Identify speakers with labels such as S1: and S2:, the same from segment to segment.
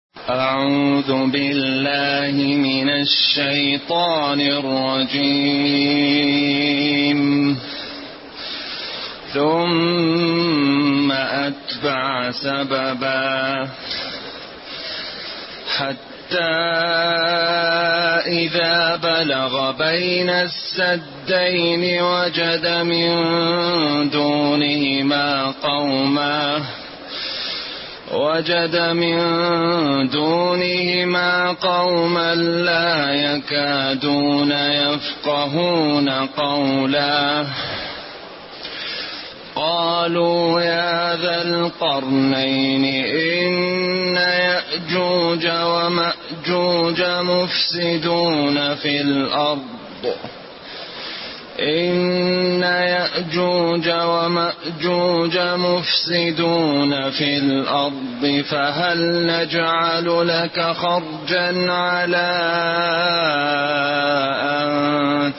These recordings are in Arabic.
S1: أعوذ بالله من الشيطان الرجيم. ثم أتبع سببا حتى إذا بلغ بين السدين وجد من دونهما قوما لا يكادون يفقهون قولا. قالوا يا ذا القرنين إن يأجوج ومأجوج مفسدون في الأرض فهل نجعل لك خرجا على أن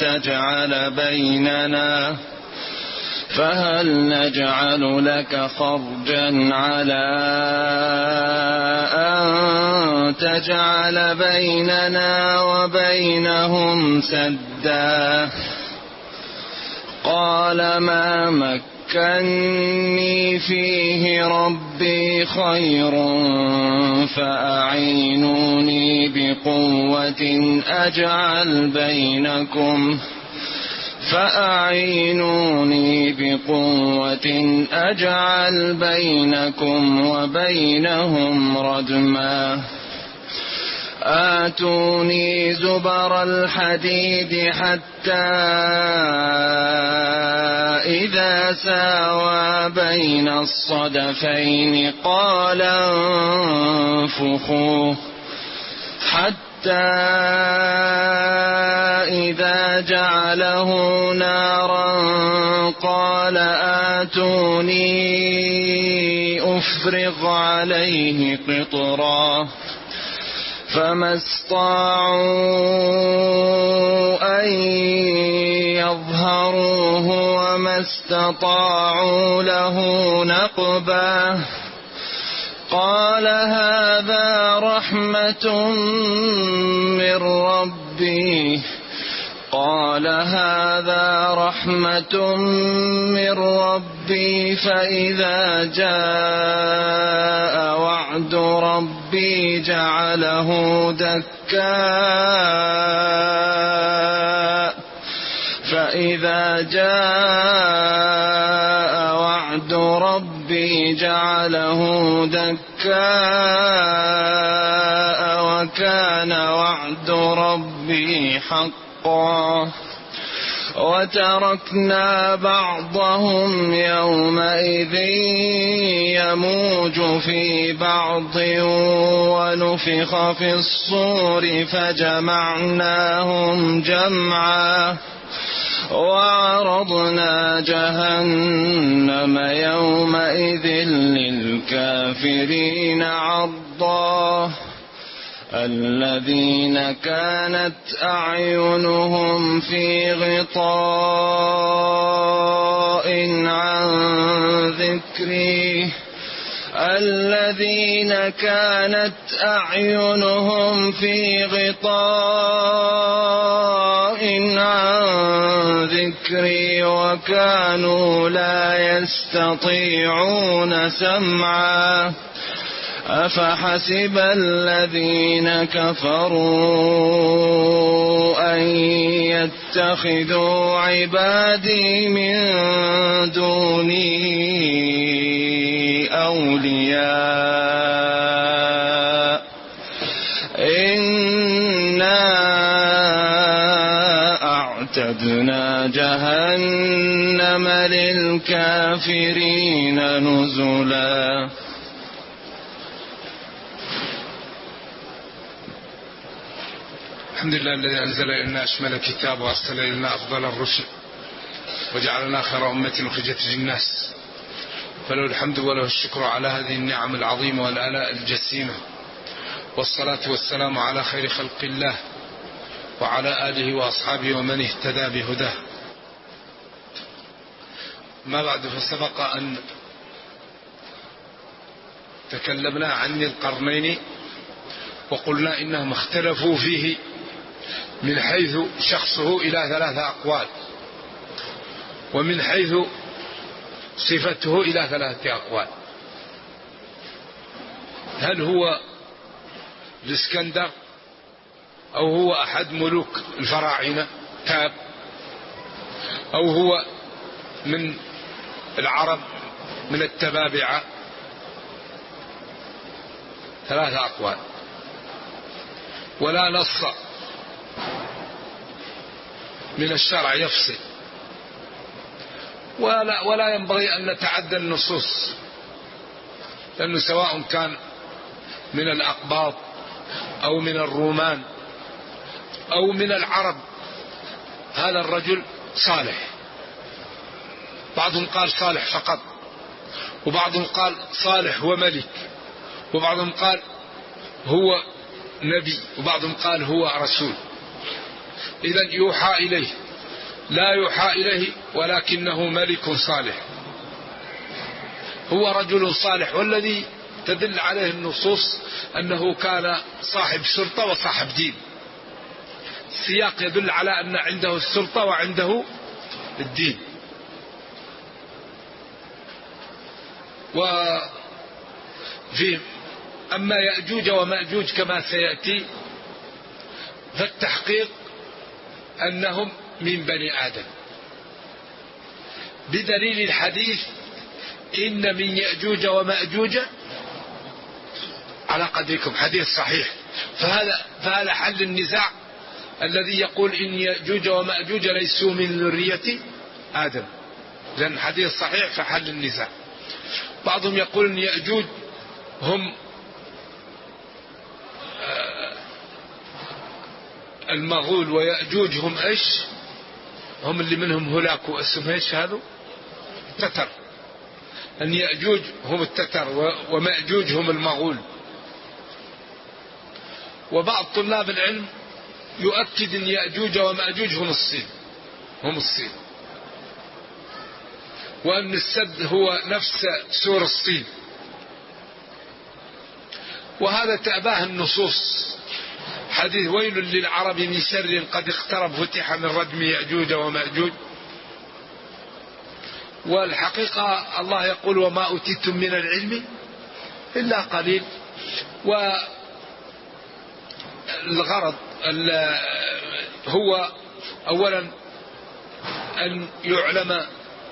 S1: تجعل بيننا وبينهم سدا؟ قال ما مكني فيه ربي خير فأعينوني بقوة أجعل بينكم وبينهم ردما. آتوني زبر الحديد حتى إذا ساوى بين الصدفين قال انفخوا حتى إذا جعله نارا قال آتوني أفرغ عليه قطرا. فما استطاعوا أن يظهروه وما استطاعوا له نقبا. قال هذا رحمة من ربي فإذا جاء وعد ربي جعله دكاء وكان وعد ربي حقا. وتركنا بعضهم يومئذ يموج في بعض ونفخ في الصور فجمعناهم جمعا. وعرضنا جهنم يومئذ للكافرين عرضا. الذين كانت أعينهم في غطاء عن ذكري وكانوا لا يستطيعون سمعا. أفحسب الذين كفروا أن يتخذوا عبادي من دوني أولياء إنا أعتدنا جهنم للكافرين نزلا.
S2: الحمد لله الذي أنزل إلينا أشمل الكتاب وأرسل إلينا أفضل الرسل وجعلنا خير أمة أخرجت للناس، فله الحمد وله الشكر على هذه النعم العظيمة والآلاء الجسيمة، والصلاة والسلام على خير خلق الله وعلى آله وأصحابه ومن اهتدى بهداه. ما بعد، فسبق أن تكلمنا عن القرنين وقلنا إنهم اختلفوا فيه من حيث شخصه إلى 3 أقوال، ومن حيث صفته إلى 3 أقوال. هل هو الإسكندر أو هو أحد ملوك الفراعنة تاب، أو هو من العرب من التبابعة؟ 3 أقوال، ولا نص من الشرع يفصل، ولا ينبغي أن نتعدى النصوص، لأنه سواء كان من الأقباط أو من الرومان أو من العرب هذا الرجل صالح. بعضهم قال صالح فقط، وبعضهم قال صالح وملك، وبعضهم قال هو نبي، وبعضهم قال هو رسول. إذن يوحى إليه، لا يوحى إليه ولكنه ملك صالح، هو رجل صالح. والذي تدل عليه النصوص أنه كان صاحب سلطة وصاحب دين. السياق يدل على أن عنده السلطة وعنده الدين. أما يأجوج ومأجوج كما سيأتي فالتحقيق أنهم من بني آدم، بدليل الحديث إن من يأجوج ومأجوج على قدركم، حديث صحيح. فهذا حل النزاع الذي يقول إن يأجوج ومأجوج ليسوا من ذرية آدم، لأن حديث صحيح فحل النزاع. بعضهم يقول إن يأجوج هم المغول، ويأجوج هم إيش؟ هم اللي منهم هلاك واسم إيش هذا؟ التتر. أن يأجوج هم التتر ومأجوج هم المغول. وبعض طلاب العلم يؤكد أن يأجوج ومأجوج هم الصين، وأن السد هو نفس سور الصين، وهذا تأباه النصوص. حديث ويل للعرب من شر قد اقترب فتح من ردم يأجوج ومأجوج. والحقيقة الله يقول وما أوتيتم من العلم إلا قليل. والغرض هو أولا أن يعلم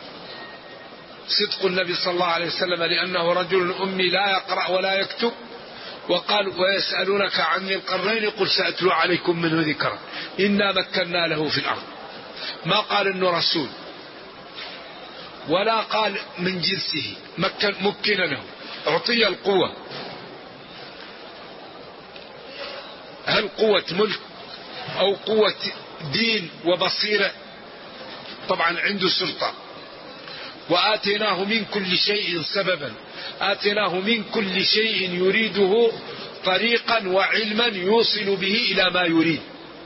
S2: صدق النبي صلى الله عليه وسلم لأنه رجل أمي لا يقرأ ولا يكتب. وقال ويسألونك عن ذي القرنين قل سأتلو عليكم منه ذكرا إنا مكنا له في الأرض. ما قال إنه رسول ولا قال من جنسه، مكن له، أعطي القوة. هل قوة ملك أو قوة دين وبصيرة؟ طبعا عنده سلطة. وآتيناه من كل شيء سببا، آتيناه من كل شيء يريده طريقا وعلما يوصل به إلى ما يريد.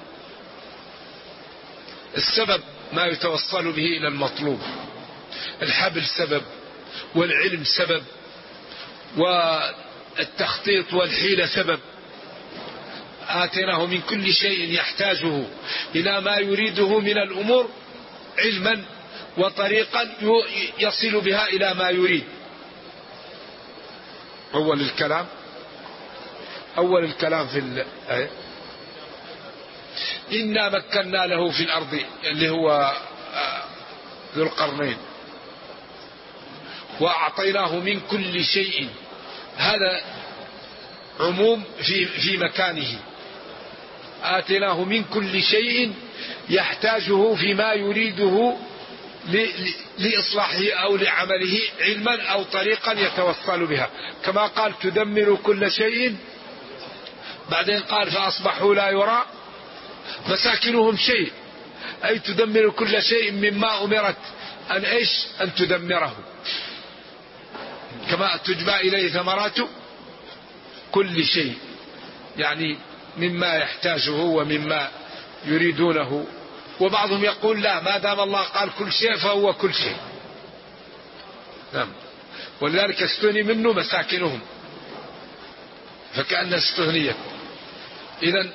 S2: السبب ما يتوصل به إلى المطلوب، الحبل سبب، والعلم سبب، والتخطيط والحيلة سبب. آتيناه من كل شيء يحتاجه إلى ما يريده من الأمور علما وطريقا يصل بها إلى ما يريد. أول الكلام في الآية إنا مكنا له في الأرض اللي هو ذو القرنين، وأعطيناه من كل شيء. هذا عموم في مكانه. آتيناه من كل شيء يحتاجه فيما يريده لإصلاحه أو لعمله علما أو طريقا يتوصل بها، كما قال تدمر كل شيء. بعدين قال فأصبحوا لا يرى مساكنهم شيء، أي تدمر كل شيء مما أمرت أن تدمره، كما تجمع إليه ثمرات كل شيء، يعني مما يحتاجه ومما يريدونه. وبعضهم يقول لا، ما دام الله قال كل شيء فهو كل شيء. نعم. ولذلك استثني منه مساكنهم، فكأن استثنيت. إذن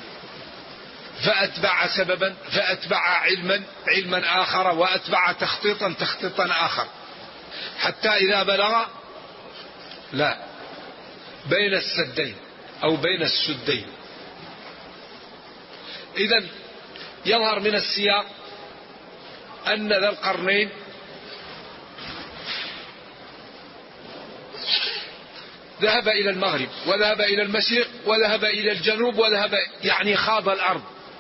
S2: فأتبع سببا، فأتبع علما آخر، وأتبع تخطيطا آخر، حتى إذا بلغ بين السدين أو بين السدين. إذن يظهر من السياق أن ذا القرنين ذهب إلى المغرب وذهب إلى المشرق وذهب إلى الجنوب وذهب، يعني خاض الأرض.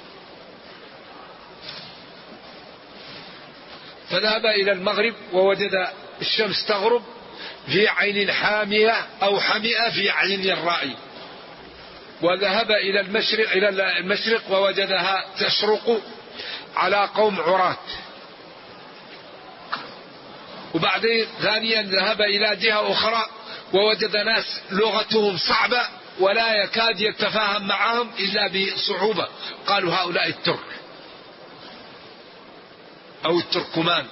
S2: فذهب إلى المغرب ووجد الشمس تغرب في عين حامية أو حمئة في عين الرائي، وذهب إلى المشرق ووجدها تشرق على قوم عراة. وبعدين ثانيا ذهب إلى جهة أخرى ووجد ناس لغتهم صعبة ولا يكاد يتفاهم معهم إلا بصعوبة، قالوا هؤلاء الترك أو التركمان.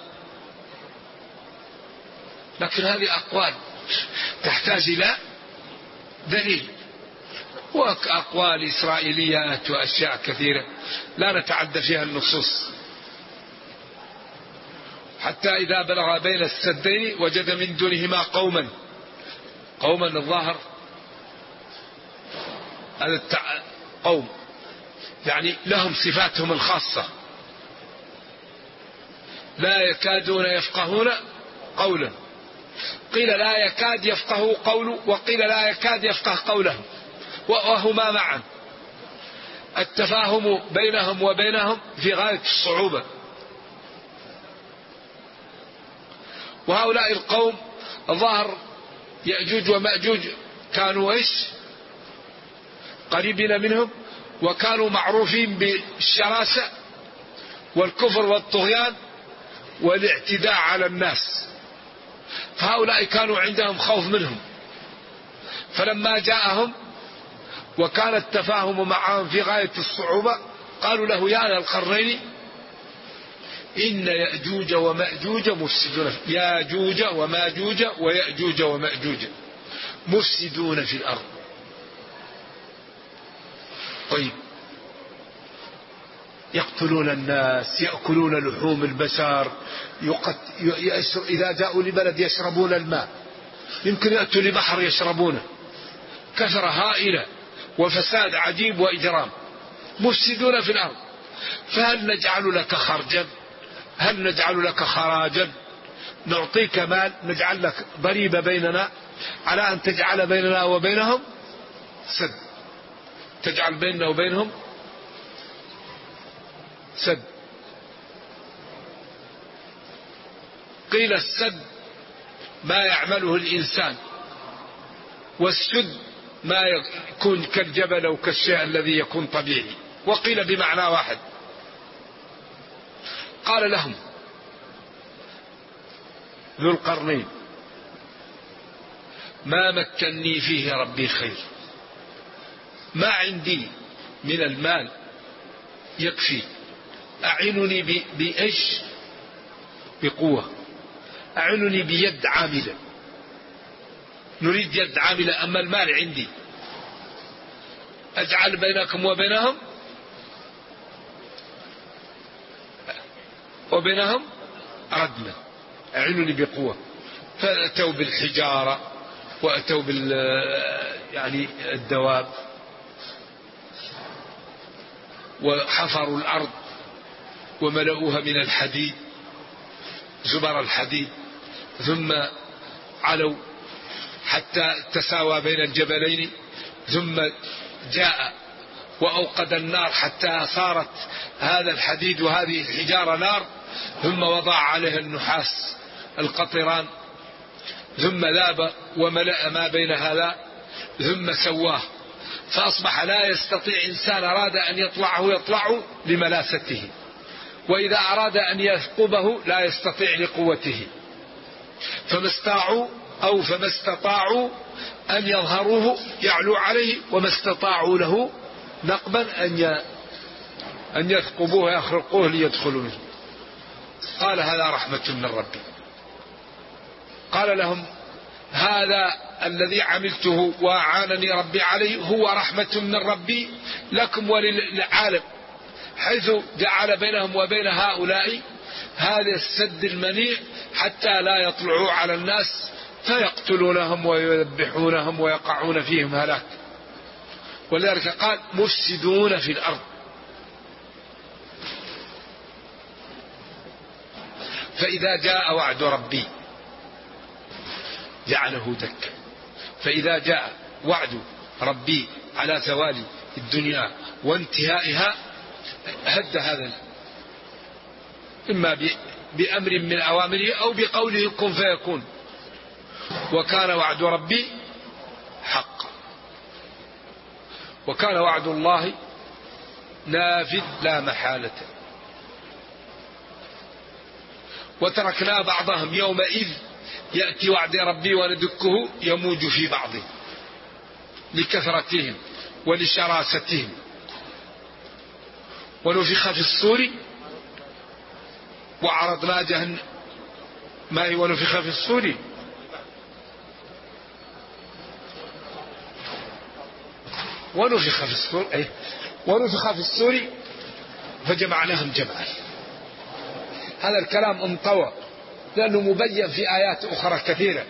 S2: لكن هذه أقوال تحتاج إلى دليل، وأقوال إسرائيليات وأشياء كثيرة لا نتعدى فيها النصوص. حتى إذا بلغ بين السدين وجد من دونهما قوما الظاهر هذا قوم يعني لهم صفاتهم الخاصة، لا يكادون يفقهون قولا، قيل لا يكاد يفقه قوله وقيل لا يكاد يفقه قوله، وهما معا. التفاهم بينهم وبينهم في غاية الصعوبة. وهؤلاء القوم الظاهر يأجوج ومأجوج كانوا قريبين منهم، وكانوا معروفين بالشراسة والكفر والطغيان والاعتداء على الناس، فهؤلاء كانوا عندهم خوف منهم. فلما جاءهم وكان التفاهم معهم في غاية الصعوبة قالوا له يا ذا القرنين إن يأجوج ومأجوج مفسدون، ياجوج وماجوج ويأجوج ومأجوج مفسدون في الأرض. طيب، يقتلون الناس، يأكلون لحوم البشر، إذا جاءوا لبلد يشربون الماء، يمكن يأتوا لبحر يشربونه، كثرة هائلة وفساد عجيب وإجرام، مفسدون في الأرض. فهل نجعل لك خرجا؟ هل نجعل لك خراجا؟ نعطيك مال، نجعل لك ضريبة بيننا على أن تجعل بيننا وبينهم سد، تجعل بيننا وبينهم سد. قيل السد ما يعمله الإنسان، والسد ما يكون كالجبل أو كالشيء الذي يكون طبيعي، وقيل بمعنى واحد. قال لهم ذو القرنين ما مكنني فيه ربي خير، ما عندي من المال يكفي، أعينني بإيش؟ بقوة، أعينني بيد عاملة، نريد يد عاملة، أما المال عندي، أجعل بينكم وبينهم ردما، أعينني بقوة. فأتوا بالحجارة وأتوا يعني الدواب، وحفروا الأرض وملؤوها من الحديد، زبر الحديد، ثم علوا حتى تساوى بين الجبلين، ثم جاء وأوقد النار حتى صارت هذا الحديد وهذه الحجارة نار، ثم وضع عليها النحاس القطران، ثم ذاب وملأ ما بين هذا، ثم سواه، فأصبح لا يستطيع إنسان أراد أن يطلعه لملاسته، وإذا أراد أن يثقبه لا يستطيع لقوته، فما استطاعوا أن يظهروه يعلو عليه، وما استطاعوا له نقبا أن يثقبوه ويخرقوه ليدخلوا منه. قال هذا رحمة من ربي. قال لهم هذا الذي عملته وأعانني ربي عليه هو رحمة من ربي لكم وللعالم، حيث جعل بينهم وبين هؤلاء هذا السد المنيع حتى لا يطلعوا على الناس فيقتلونهم ويذبحونهم ويقعون فيهم هلاك. ولذلك قال مفسدون في الأرض. فإذا جاء وعد ربي جعله دكا، فإذا جاء وعد ربي على زوال الدنيا وانتهائها هد هذا، إما بأمر من أوامره أو بقوله كن فيكون، وكان وعد ربي حقا، وكان وعد الله نافذ لا محالة. وتركنا بعضهم يومئذ يأتي وعد ربي وندكه يموج في بعضه لكثرتهم ولشراستهم. ونفخ في الصور وعرضنا جهنم، ما هي ونفخ في الصور ونفخ في الصور أي ونفخ في الصور فجمعناهم جمعا. هذا الكلام انطوى لأنه مبين في آيات أخرى كثيرة،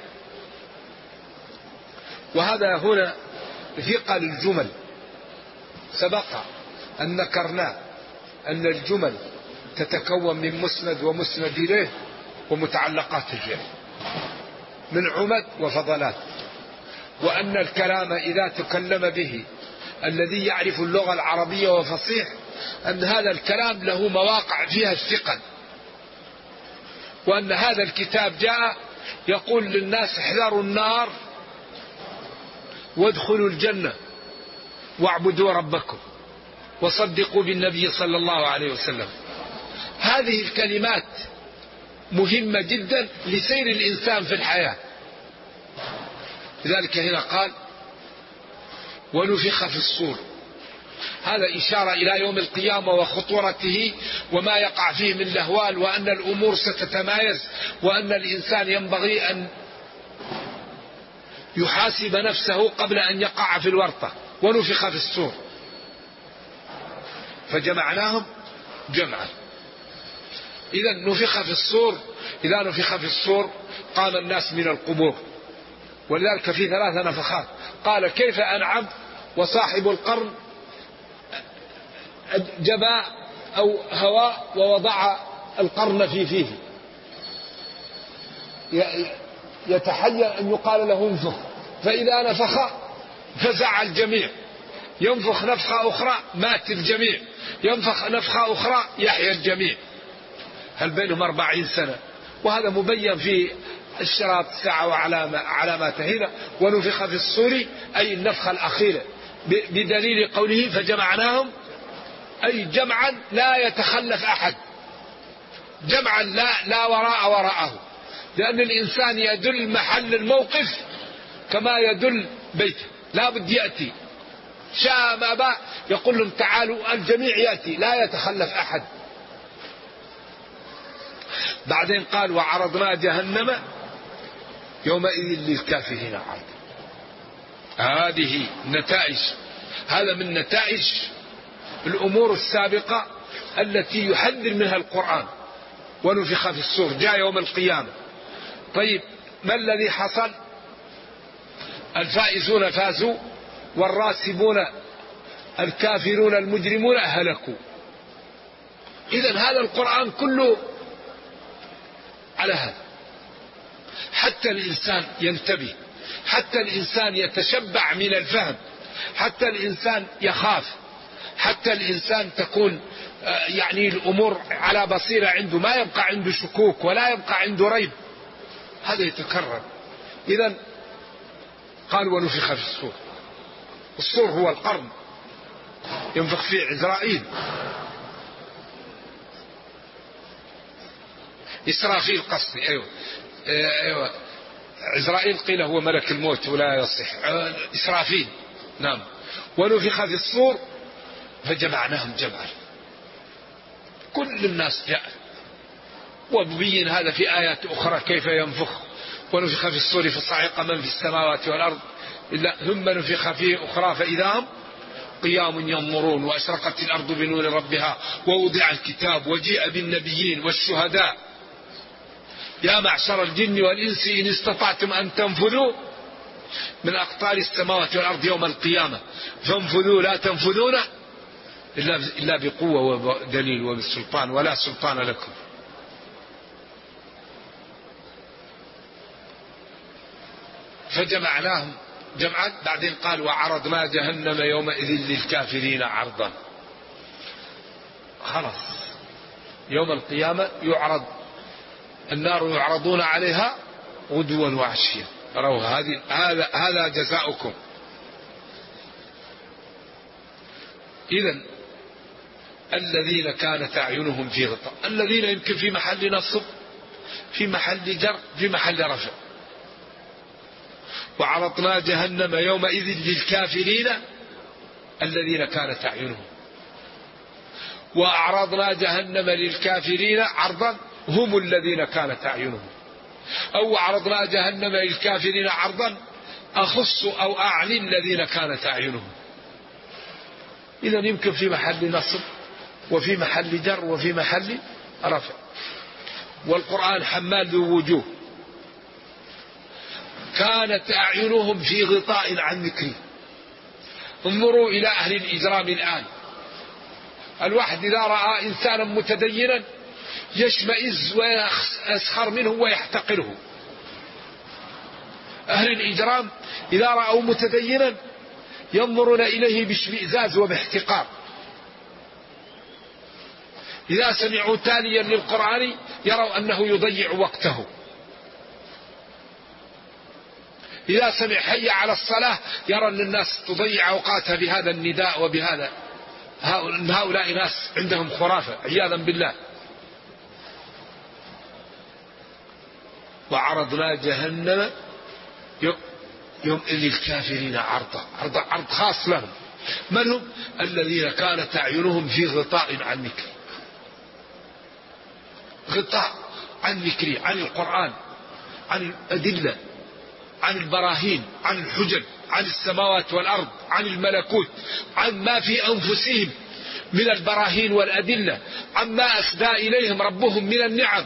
S2: وهذا هنا ثقل الجمل. سبق أن ذكرنا أن الجمل تتكون من مسند ومسند إليه ومتعلقات الفعل من عمد وفضلات، وأن الكلام إذا تكلم به الذي يعرف اللغة العربية وفصيح أن هذا الكلام له مواقع فيها الثقل، وأن هذا الكتاب جاء يقول للناس احذروا النار وادخلوا الجنة واعبدوا ربكم وصدقوا بالنبي صلى الله عليه وسلم. هذه الكلمات مهمة جدا لسير الإنسان في الحياة. لذلك هنا قال ونفخ في الصور، هذا إشارة إلى يوم القيامة وخطورته وما يقع فيه من الأهوال، وأن الأمور ستتمايز، وأن الإنسان ينبغي أن يحاسب نفسه قبل أن يقع في الورطة. ونفخ في الصور فجمعناهم جمعا. إذا نفخ في الصور، إذا نفخ في الصور قام الناس من القبور، ولذلك في 3 نفخات. قال كيف أنعم وصاحب القرن جبى أو هواء ووضع القرن في فيه، يتحير أن يقال له انفخ، فإذا نفخ فزع الجميع، ينفخ نفخة أخرى مات الجميع، ينفخ نفخة أخرى يحيى الجميع. هل بينهم 40 سنة، وهذا مبين في الشراط الساعة وعلاماتها. هنا ونفخ في الصور أي النفخة الأخيرة، بدليل قوله فجمعناهم أي جمعا لا يتخلف أحد، جمعا لا وراءه، لأن الإنسان يدل محل الموقف كما يدل بيته، لا بد يأتي شاء ما باء يقول لهم تعالوا، الجميع يأتي لا يتخلف أحد. بعدين قال وعرضنا جهنم يومئذ للكافرين عرضا. هذه نتائج، هذا من نتائج الأمور السابقة التي يحذر منها القرآن. ونفخ في الصور جاء يوم القيامة. طيب ما الذي حصل؟ الفائزون فازوا والراسبون الكافرون المجرمون هلكوا. إذن هذا القرآن كله على هذا، حتى الإنسان ينتبه، حتى الإنسان يتشبع من الفهم، حتى الإنسان يخاف، حتى الإنسان تكون يعني الأمور على بصيرة عنده، ما يبقى عنده شكوك ولا يبقى عنده ريب، هذا يتكرر. إذن قال ونفخ في الصور. الصور هو القرن ينفخ فيه عزرائيل، إسرافيل قصدي، أيوة عزرائيل قيل هو ملك الموت ولا يصح، إسرافيل نعم. ونفخ في الصور فجمعناهم جمعا، كل الناس جاء، وبين هذا في آيات أخرى كيف ينفخ ونفخ في الصور فصعق من في السماوات والأرض إلا ثم نفخ فيه أخرى فإذا هم قيام ينظرون وأشرقت الأرض بنور ربها ووضع الكتاب وجيء بالنبيين والشهداء يا معشر الجن والإنس إن استطعتم أن تنفذوا من أقطار السماوات والأرض يوم القيامة فانفذوا لا تنفذون إلا بقوة ودليل وبالسلطان ولا سلطان لكم. فجمعناهم جمعا بعدين قال وعرضنا جهنم يومئذ للكافرين عرضا. خلاص يوم القيامة يعرض النار يعرضون عليها غدوا وعشيا هذا جزاؤكم. إذن الذين كانت أعينهم في غطاء الذين يمكن في محل نصب في محل جر في محل رفع. وعرضنا جهنم يومئذ للكافرين الذين كانت أعينهم وأعرضنا جهنم للكافرين عرضا هم الذين كانت أعينهم أو عرضنا جهنم للكافرين عرضا أخص أو أعني الذين كانت أعينهم. إذا يمكن في محل نصب وفي محل جر وفي محل رفع. والقرآن حمال ذو وجوه كانت أعينهم في غطاء عن ذكري. انظروا إلى أهل الإجرام الآن. الواحد إذا رأى إنسانا متدينا يشمئز ويسخر منه ويحتقره. أهل الإجرام إذا رأوا متدينا ينظرون إليه باشمئزاز وباحتقار. إذا سمعوا تاليا للقرآن يروا أنه يضيع وقته. إذا سمع حي على الصلاة يرى أن الناس تضيع أوقاتها بهذا النداء وبهذا. هؤلاء ناس عندهم خرافة عياذا بالله. وعرضنا جهنم يوم للكافرين عرضا عرض خاص لهم. من هم؟ الذين كانت أعينهم في غطاء عن ذكري. غطاء عن ذكري عن القرآن عن الأدلة عن البراهين عن الحجج عن السماوات والأرض عن الملكوت عن ما في أنفسهم من البراهين والأدلة عما أسدى إليهم ربهم من النعم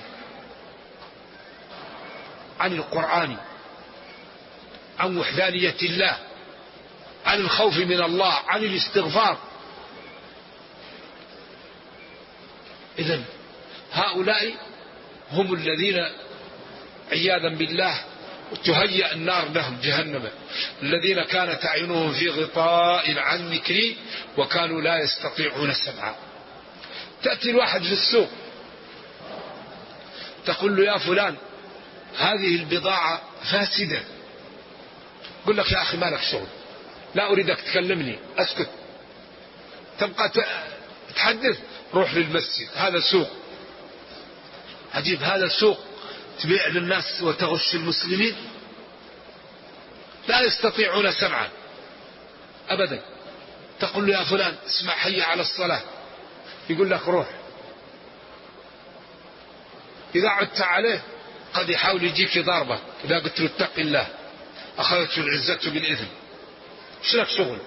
S2: عن القرآن عن وحدانية الله عن الخوف من الله عن الاستغفار. إذن هؤلاء هم الذين عياذا بالله تهيأ النار لهم جهنم الذين كانت أعينهم في غطاء عن ذكري وكانوا لا يستطيعون سمعا. تأتي الواحد في السوق تقول له يا فلان هذه البضاعة فاسدة. يقول لك يا أخي ما لك شغل لا أريدك تكلمني أسكت. تبقى تحدث روح للمسجد هذا سوق. عجيب هذا سوق تبيع للناس وتغش المسلمين. لا يستطيعون سمعا أبدا. تقول له يا فلان اسمع حي على الصلاة يقول لك روح. إذا عدت عليه قد يحاول يجيك ضربة. إذا قلت له اتق الله أخذته العزة بالإثم. ايش لك شغل؟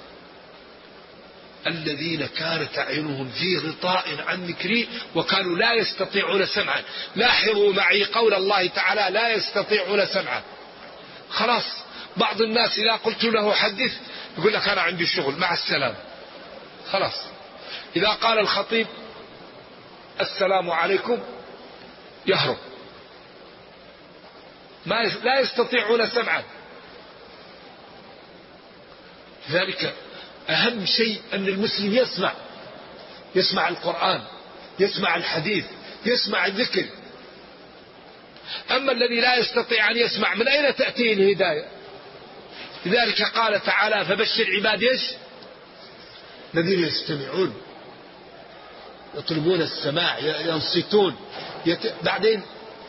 S2: الذين كانت أعينهم في غطاء عن ذكري وكانوا لا يستطيعون سمعا. لاحظوا معي قول الله تعالى لا يستطيعون سمعا. خلاص بعض الناس إذا قلت له حدث يقول لك أنا عندي شغل مع السلامة. خلاص إذا قال الخطيب السلام عليكم يهرب. لا يستطيعون سمعا. ذلك أهم شيء أن المسلم يسمع القرآن يسمع الحديث يسمع الذكر. أما الذي لا يستطيع أن يسمع من أين تأتيه الهداية؟ لذلك قال تعالى فبشر عبادي الذين يستمعون يطلبون السماع ينصتون بعدين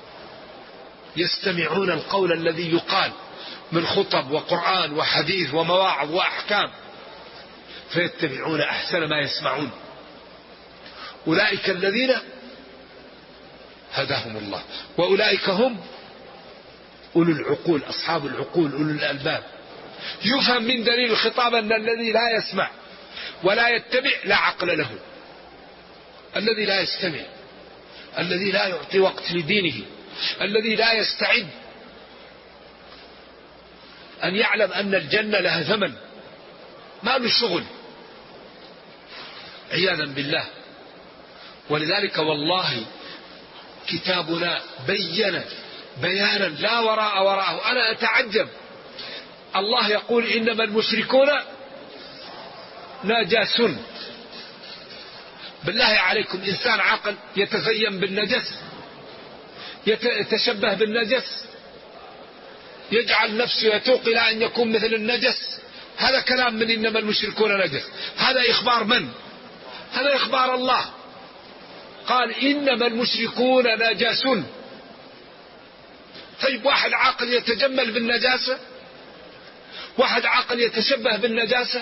S2: يستمعون القول الذي يقال من خطب وقرآن وحديث ومواعظ وأحكام فيتبعون أحسن ما يسمعون. أولئك الذين هداهم الله وأولئك هم
S3: أولو العقول، أصحاب العقول، أولو الألباب. يفهم من دليل الخطاب أن الذي لا يسمع ولا يتبع لا عقل له، الذي لا يستمع، الذي لا يعطي وقت لدينه، الذي لا يستعد أن يعلم أن الجنة لها ثمن، ما له شغل، عياذا بالله. ولذلك والله كتابنا بين بيانا لا وراءه. أنا أتعجب، الله يقول إنما المشركون نجس. بالله عليكم إنسان عاقل يتزين بالنجس، يتشبه بالنجس، يجعل نفسه يتوق إلى أن يكون مثل النجس؟ هذا كلام من إنما المشركون نجس. هذا إخبار من؟ هذا إخبار الله. قال إنما المشركون نجس. طيب واحد عاقل يتجمل بالنجاسة؟ واحد عاقل يتشبه بالنجاسة؟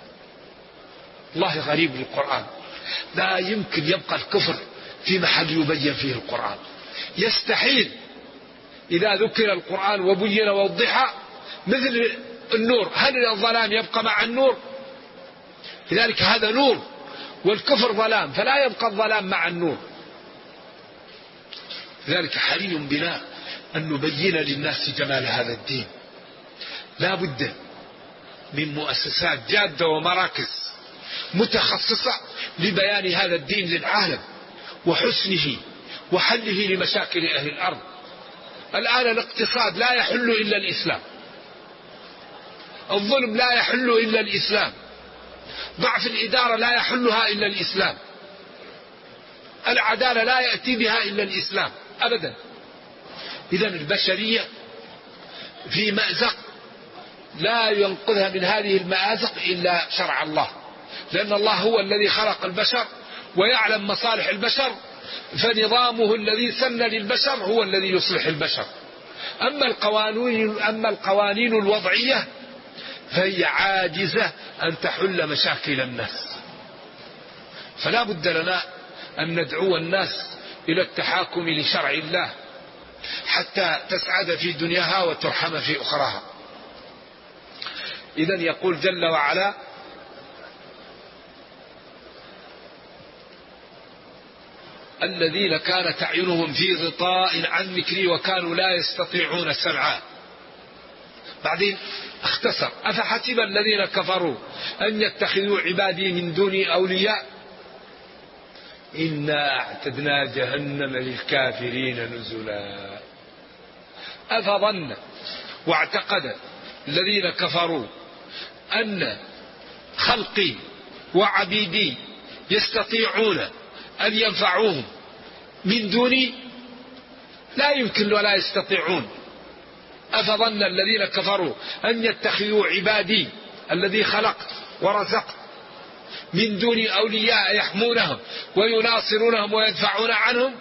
S3: الله غريب القرآن، لا يمكن يبقى الكفر في محل يبين فيه القرآن. يستحيل إذا ذكر القرآن وبين ووضح مثل النور. هل الظلام يبقى مع النور؟ لذلك هذا نور والكفر ظلام، فلا يبقى الظلام مع النور. لذلك حري بنا أن نبين للناس جمال هذا الدين. لا بد من مؤسسات جادة ومراكز متخصصة لبيان هذا الدين للعالم وحسنه وحله لمشاكل أهل الأرض. الآن الاقتصاد لا يحل إلا الإسلام، الظلم لا يحل إلا الإسلام، ضعف الإدارة لا يحلها إلا الإسلام، العدالة لا يأتي بها إلا الإسلام أبدا. إذن البشرية في مأزق لا ينقذها من هذه المآزق إلا شرع الله، لأن الله هو الذي خلق البشر ويعلم مصالح البشر، فنظامه الذي سن للبشر هو الذي يصلح البشر. أما القوانين الوضعية فهي عاجزة أن تحل مشاكل الناس. فلا بد لنا أن ندعو الناس إلى التحاكم لشرع الله حتى تسعد في دنياها وترحم في أخراها. إذن يقول جل وعلا: الذين كانت أعينهم في غطاء عن ذكري وكانوا لا يستطيعون سمعا. بعدين اختصر: أفحسب الذين كفروا أن يتخذوا عبادي من دوني أولياء إنا أعتدنا جهنم للكافرين نزلا. أفظن واعتقد الذين كفروا أن خلقي وعبيدي يستطيعون أن ينفعوهم من دوني؟ لا يمكن ولا يستطيعون. أفظن الذين كفروا أن يتخذوا عبادي الذي خلقت ورزقت من دوني أولياء يحمونهم ويناصرونهم ويدفعون عنهم؟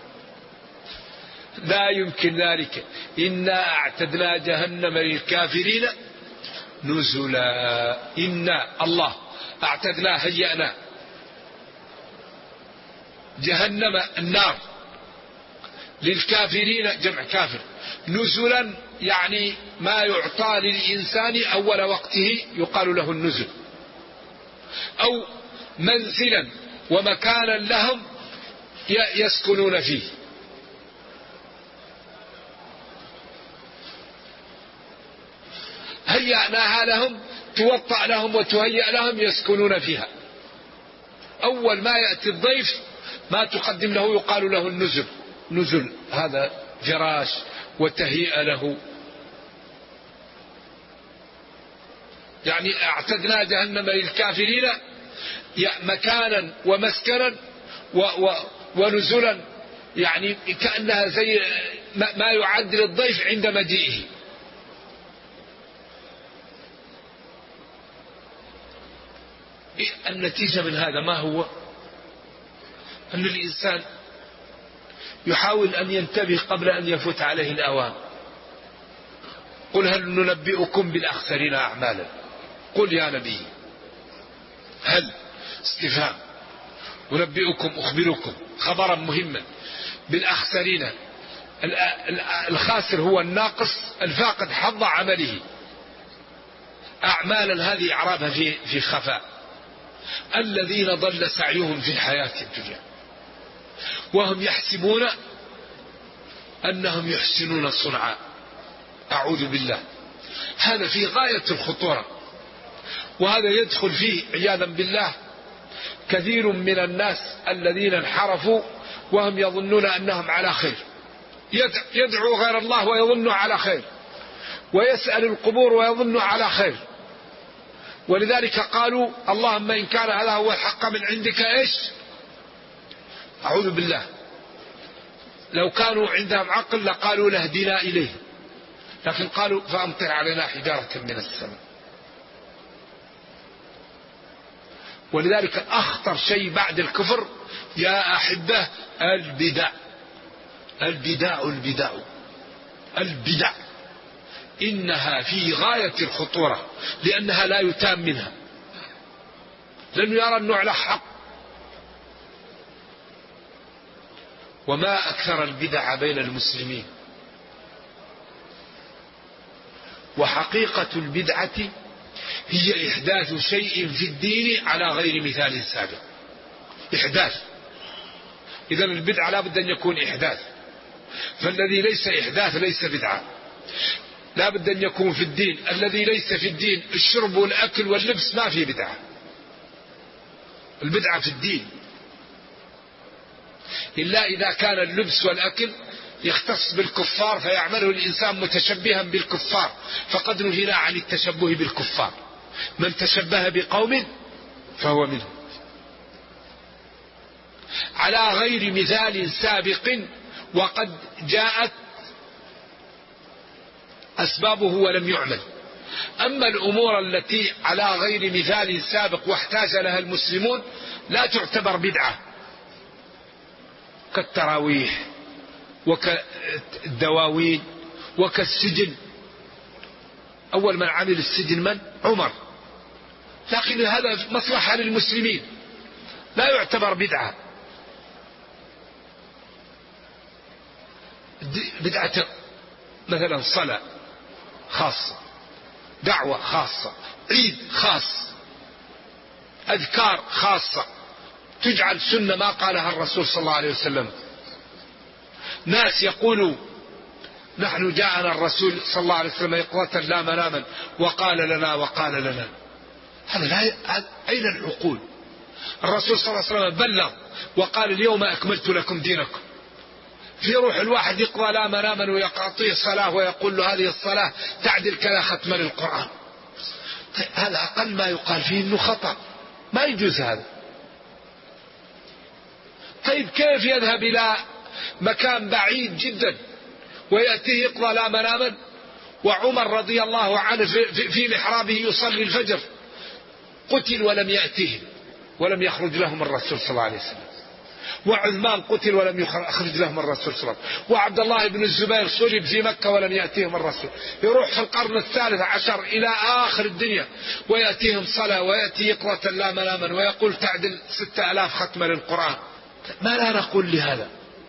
S3: لا يمكن ذلك. إنا أعتدنا جهنم للكافرين نزلا. إنا الله أعتدنا هيئنا جهنم النار للكافرين جمع كافر، نزلا يعني ما يعطى للإنسان أول وقته يقال له النزل، أو منزلا ومكانا لهم يسكنون فيه. هيأناها لهم، توطأ لهم وتهيأ لهم يسكنون فيها. أول ما يأتي الضيف ما تقدم له يقال له النزل. نزل هذا فراش وتهيئ له. يعني اعتدنا جهنم للكافرين مكانا ومسكنا ونزلا، يعني كأنها زي ما يعد للضيف عند مجيئه. النتيجة من هذا ما هو؟ أن الإنسان يحاول أن ينتبه قبل أن يفوت عليه الأوان. قل هل ننبئكم بالأخسرين أعمالا؟ قل يا نبي هل استفهام، أنبئكم أخبركم خبرا مهما بالأخسرين الخاسر هو الناقص الفاقد حظ عمله. أعمالا هذه أعرابها في خفاء. الذين ضل سعيهم في الحياة الدنيا وهم يحسبون أنهم يحسنون صنعا. أعوذ بالله، هذا في غاية الخطورة، وهذا يدخل فيه عياذا بالله كثير من الناس الذين انحرفوا وهم يظنون أنهم على خير، يدعو غير الله ويظن على خير، ويسأل القبور ويظن على خير. ولذلك قالوا اللهم إن كان هذا هو الحق من عندك إيش، أعوذ بالله، لو كانوا عندهم عقل لقالوا لاهدنا إليه، لكن قالوا فأمطر علينا حجارة من السماء. ولذلك أخطر شيء بعد الكفر يا أحبة البدع. البدع إنها في غاية الخطورة، لأنها لا يتام منها، لأنه يرى النوع له حق. وما أكثر البدع بين المسلمين. وحقيقة البدعة هي إحداث شيء في الدين على غير مثال سابق. إحداث، إذا البدعة لا بد أن يكون إحداث، فالذي ليس إحداث ليس بدعة. لا بد أن يكون في الدين، الذي ليس في الدين الشرب والأكل واللبس ما في بدعة. البدعة في الدين إلا إذا كان اللبس والأكل يختص بالكفار فيعمله الإنسان متشبها بالكفار، فقد نهينا عن التشبه بالكفار. من تشبه بقوم فهو منهم على غير مثال سابق، وقد جاءت أسبابه ولم يعمل. أما الأمور التي على غير مثال سابق واحتاج لها المسلمون لا تعتبر بدعة، كالتراويح وكالدواوين وكالسجن. أول من عمل السجن من؟ عمر، لكن هذا مصلحة للمسلمين لا يعتبر بدعة. بدعة مثلا صلاة خاصة، دعوة خاصة، عيد خاص، أذكار خاصة تجعل سنة ما قالها الرسول صلى الله عليه وسلم. ناس يقولوا نحن جاءنا الرسول صلى الله عليه وسلم يقظة لا مناما وقال لنا، هذا لا أين العقول؟ الرسول صلى الله عليه وسلم بلغ وقال اليوم أكملت لكم دينكم. في روح الواحد يقضى لا مناما ويقاطيه الصلاة ويقول له هذه الصلاة تعدل كذا ختما للقرآن. هذا أقل ما يقال فيه أنه خطأ، ما يجوز هذا. طيب كيف يذهب إلى مكان بعيد جدا ويأتيه يقضى لا مناما، وعمر رضي الله عنه في محرابه يصلي الفجر قتل ولم يأتيه ولم يخرج لهم الرسول صلى الله عليه وسلم، وعثمان قتل ولم يخرج لهم الرسول صلى الله عليه وسلم، وعبد الله بن الزبير صلب في مكة ولم يأتيهم الرسول. يروح في القرن الثالث عشر إلى آخر الدنيا ويأتيهم صلاة ويأتي يقظة لا مناما ويقول تعدل 6000 ختمة للقرآن. ما لا نقول لهذا؟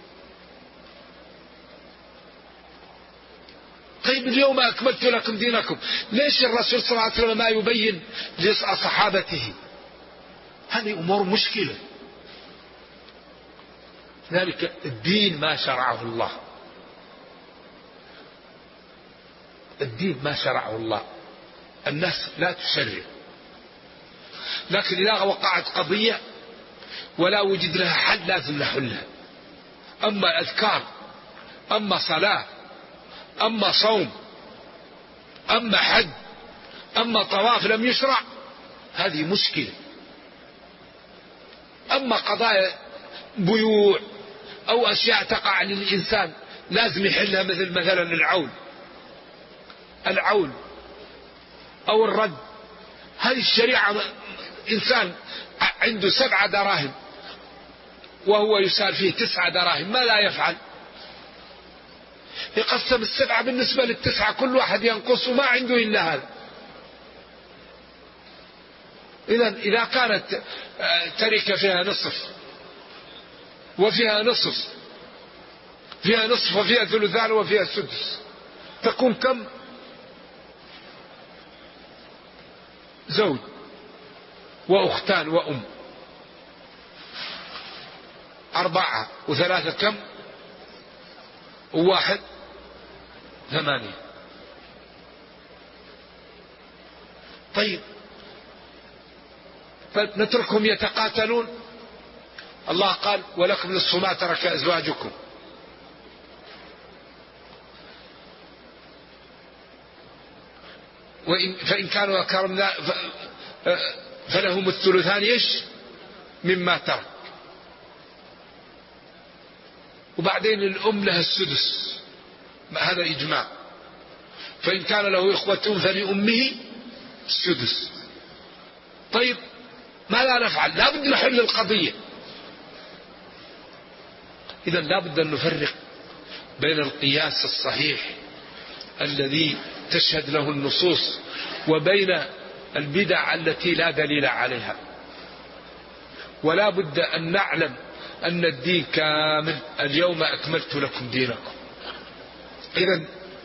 S3: طيب اليوم أكملت لكم دينكم، ليش الرسول صلى الله عليه وسلم ما يبين لصحابته؟ هذه أمور مشكلة. ذلك الدين ما شرعه الله، الدين ما شرعه الله، الناس لا تشرع. لكن إذا وقعت قضية ولا وجد لها حل لازم نحلها. أما أذكار، أما صلاة، أما صوم، أما حج، أما طواف لم يشرع، هذه مشكلة. أما قضايا بيوع أو أشياء تقع للإنسان لازم يحلها، مثلا العول أو الرد، هذه الشريعة. إنسان عنده 7 دراهم وهو يسال فيه 9 دراهم، ما لا يفعل؟ يقسم 7 بالنسبة لل9، كل واحد ينقص وما عنده إلا هذا. إذا كانت تركة فيها نصف وفيها نصف فيها نصف وفيها ثلثان وفيها سدس، تكون كم؟ زوج وأختان وأم، 4 و3 كم؟ و1 8. طيب فنتركهم يتقاتلون؟ الله قال ولكم نصف ما ترك أزواجكم. فإن كانوا أكرم فلهم الثلثان مما ترك. وبعدين الأم لها السدس، هذا إجماع. فإن كان له إخوة فلأمه السدس. طيب ماذا نفعل؟ لا بد نحل القضية. إذا لا بد أن نفرق بين القياس الصحيح الذي تشهد له النصوص وبين البدع التي لا دليل عليها. ولا بد أن نعلم أن الدين كامل، اليوم أكملت لكم دينكم. إذن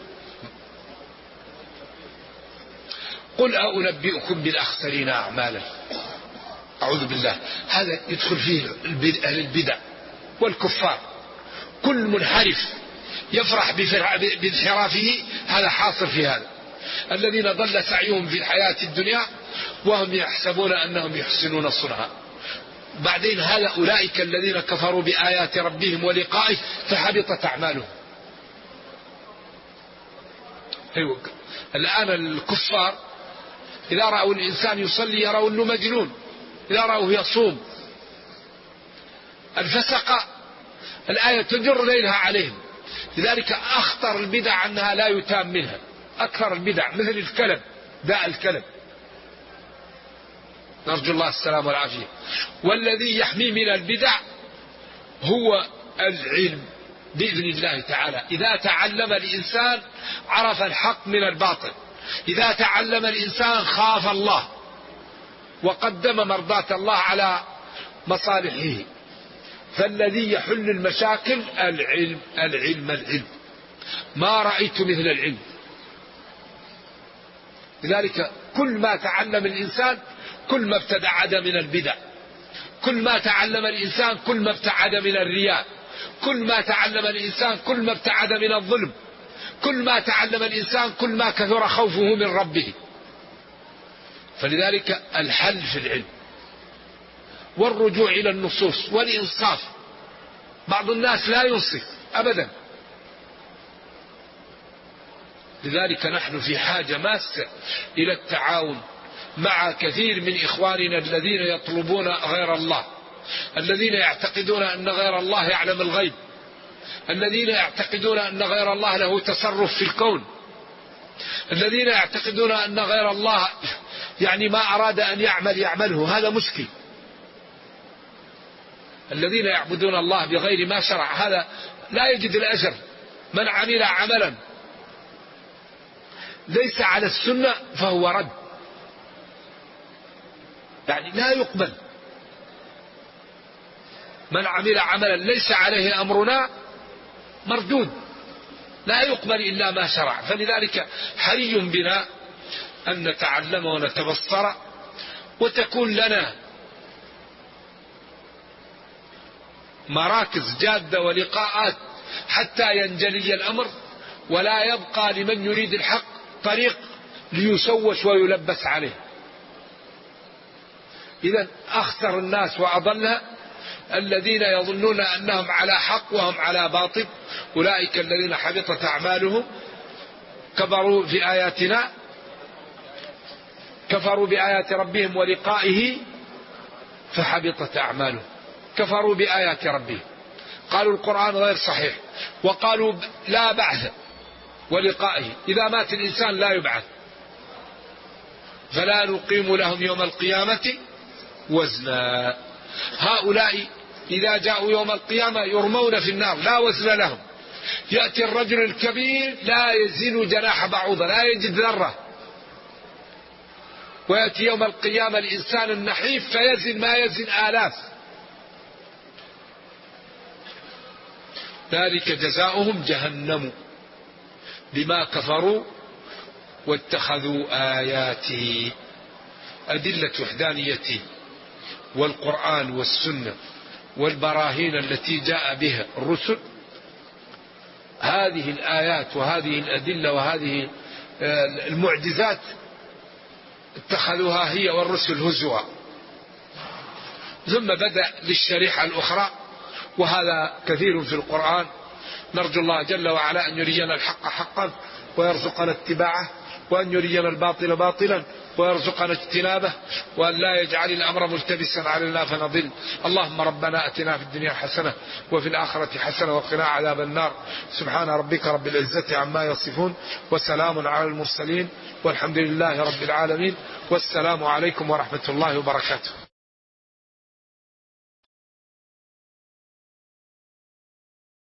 S3: قل أنبئكم بالأخسرين أعمالا. أعوذ بالله، هذا يدخل فيه أهل البدع والكفار. كل منحرف يفرح بانحرافه، هذا حاصل في هذا. الذين ضل سعيهم في الحياة الدنيا وهم يحسبون أنهم يحسنون صنعا. بعدين هذا أولئك الذين كفروا بآيات ربهم ولقائه فحبطت أعمالهم. أيوة. الآن الكفار إذا رأوا الإنسان يصلي يروا أنه مجنون، إذا رأوه يصوم. الفسقة الآية تجر ليلها عليهم. لذلك أخطر البدع أنها لا يتام منها. أكثر البدع مثل الكلب، داء الكلب، نرجو الله السلام والعافية. والذي يحمي من البدع هو العلم بإذن الله تعالى. إذا تعلم الإنسان عرف الحق من الباطل، إذا تعلم الإنسان خاف الله وقدم مرضاة الله على مصالحه. فالذي يحل المشاكل العلم العلم العلم. ما رأيت مثل العلم. لذلك كل ما تعلم الإنسان كل ما ابتعد من البدع، كل ما تعلم الإنسان كل ما ابتعد من الرياء، كل ما تعلم الإنسان كل ما ابتعد من الظلم، كل ما تعلم الإنسان كل ما كثر خوفه من ربه. فلذلك الحل في العلم والرجوع إلى النصوص والإنصاف. بعض الناس لا ينصف أبدا. لذلك نحن في حاجة ماسة إلى التعاون مع كثير من إخواننا الذين يطلبون غير الله، الذين يعتقدون أن غير الله يعلم الغيب، الذين يعتقدون أن غير الله له تصرف في الكون، الذين يعتقدون أن غير الله يعني ما أراد أن يعمله. هذا مشكل. الذين يعبدون الله بغير ما شرع هذا لا يجد الأجر. من عمل عملا ليس على السنة فهو رد، يعني لا يقبل. من عمل عملا ليس عليه أمرنا مردود، لا يقبل إلا ما شرع. فلذلك حري بنا أن نتعلم ونتبصر، وتكون لنا مراكز جادة ولقاءات حتى ينجلي الأمر، ولا يبقى لمن يريد الحق طريق ليشوش ويلبس عليه. إذن أخسر الناس وأضلها الذين يظنون أنهم على حق وهم على باطل. أولئك الذين حبطت أعمالهم كفروا في آياتنا، كفروا بآيات ربهم ولقائه فحبطت أعمالهم. كفروا بآيات ربهم، قالوا القرآن غير صحيح، وقالوا لا بعث ولقائه، إذا مات الإنسان لا يبعث، فلا نقيم لهم يوم القيامة وزنا. هؤلاء إذا جاءوا يوم القيامة يرمون في النار لا وزن لهم. يأتي الرجل الكبير لا يزن جناح بعوضة، لا يجد ذرة، ويأتي يوم القيامة الإنسان النحيف فيزن ما يزن آلاف. ذلك جزاؤهم جهنم بما كفروا واتخذوا آياتي. أدلة وحدانيته والقرآن والسنة والبراهين التي جاء بها الرسل، هذه الآيات وهذه الأدلة وهذه المعجزات اتخذوها هي والرسل هزوا. ثم بدأ للشريحة الأخرى، وهذا كثير في القرآن. نرجو الله جل وعلا أن يرينا الحق حقا ويرزقنا اتباعه، وأن يرينا الباطل باطلا ويرزقنا اجتنابه، وأن لا يجعل الأمر ملتبسا علينا فنضل. اللهم ربنا أتنا في الدنيا حسنة وفي الآخرة حسنة وقنا عذاب النار. سبحان ربك رب العزة عما يصفون وسلام على المرسلين والحمد لله رب العالمين، والسلام عليكم ورحمة الله وبركاته.